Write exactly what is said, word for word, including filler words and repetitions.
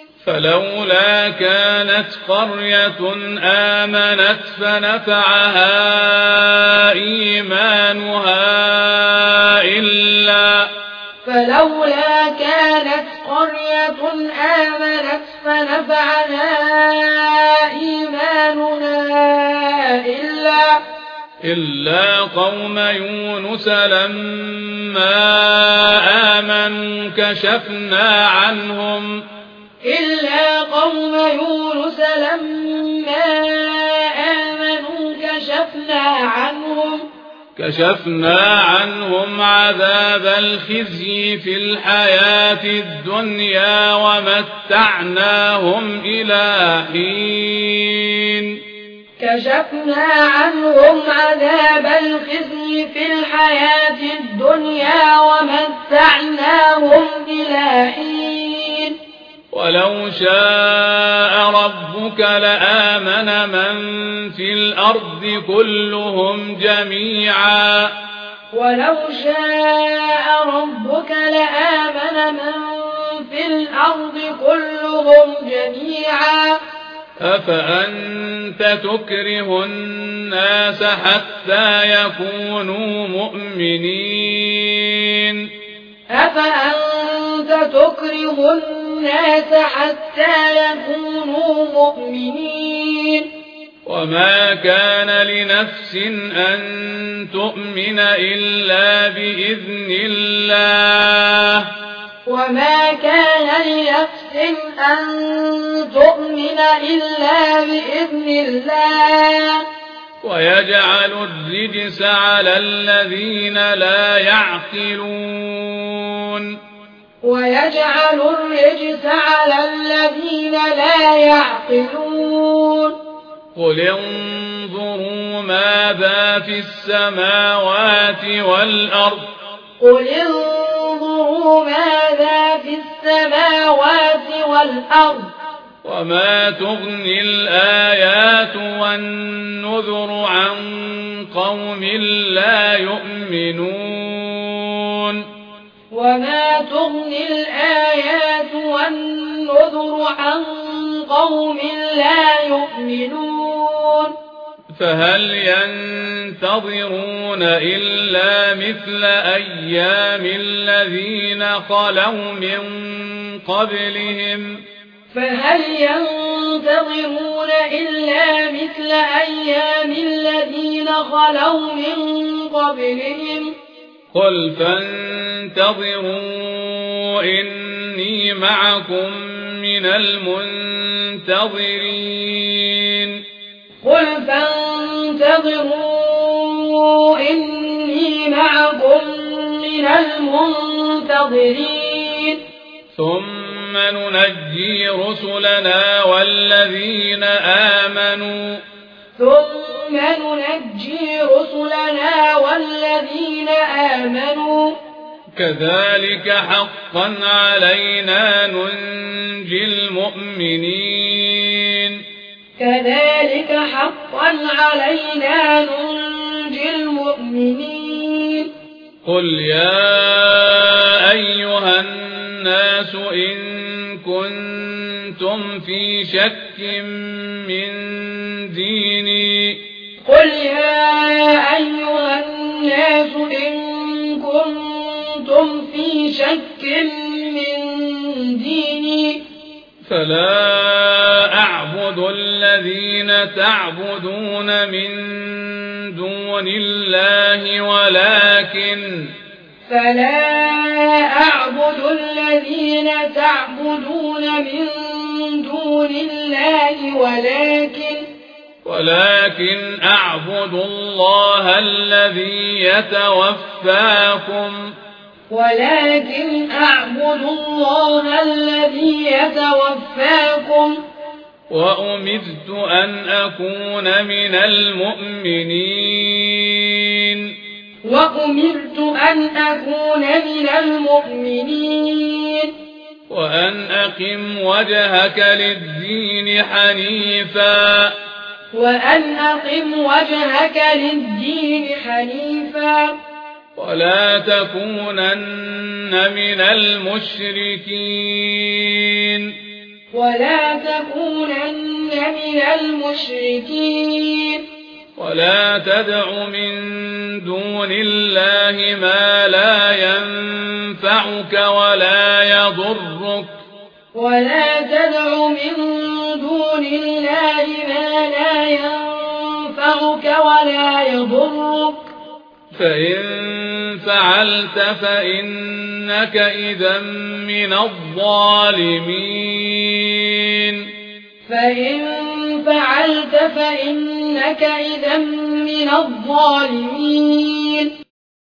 فلولا كانت قرية آمنت فنفعها إيمانها إلا فلولا كانت قرية آمنت فنفعها إيمانها إلا إلا قوم يونس لما آمنوا كشفنا عنهم إلا قوم يونس لما آمنوا كشفنا عنهم كشفنا عنهم عذاب الخزي في الحياة الدنيا ومتعناهم إلى حين كشفنا عنهم عذاب الخزي في الحياة الدنيا ومتعناهم إلى حين ولو شاء ربك لآمن من في الأرض كلهم جميعا ولو شاء ربك لآمن من في الأرض كلهم جميعا أفأنت تكره الناس حتى يكونوا مؤمنين أفأنت تكره الناس حتى يكونوا مؤمنين وما كان لنفس أن تؤمن إلا بإذن الله وما كان لنفس أن تؤمن إلا بإذن الله ويجعل الرجس على الذين لا يعقلون ويجعل الرجس على الذين لا يعقلون قل انظروا ماذا في السماوات والأرض قل انظروا ماذا في السماوات والأرض وما تغني الآيات والنذر عن قوم لا يؤمنون وما تغني الآيات والنذر عن قوم لا يؤمنون فهل ينتظرون إلا مثل أيام الذين خلوا من قبلهم فهل ينتظرون إلا مثل أيام الذين خلوا من قبلهم قل فانتظروا إني معكم من المنتظرين قل فانتظروا إني معكم من المنتظرين ثم ننجي رسلنا والذين آمنوا ثم ننجي رسلنا والذين آمنوا كذلك حقا علينا ننجي المؤمنين كذلك حقا علينا ننجي المؤمنين قل يا أيها الناس إن كنتم في شك من ديني قل يا أيها الناس إن كنتم في شك من ديني فلا أعبد الذين تعبدون من دون الله ولكن فلا أعبد الذين تعبدون من دون الله ولكن ولكن أعبد الله الذي يتوفاكم ولكن أعبد الله الذي يتوفاكم وأمرت أن أكون من المؤمنين وأمرت أن أكون من المؤمنين وأن أقم وجهك للدين حنيفا وأن أقم وجهك للدين حنيفا ولا تكونن من المشركين ولا تكونن من المشركين ولا تدع من دون الله ما لا ينفعك ولا يضرك ولا تدع من دون الله ما لا ينفعك ولا يضرك فإن فعلت فإنك إذا من الظالمين فإن فعلت فإنك إذا من الظالمين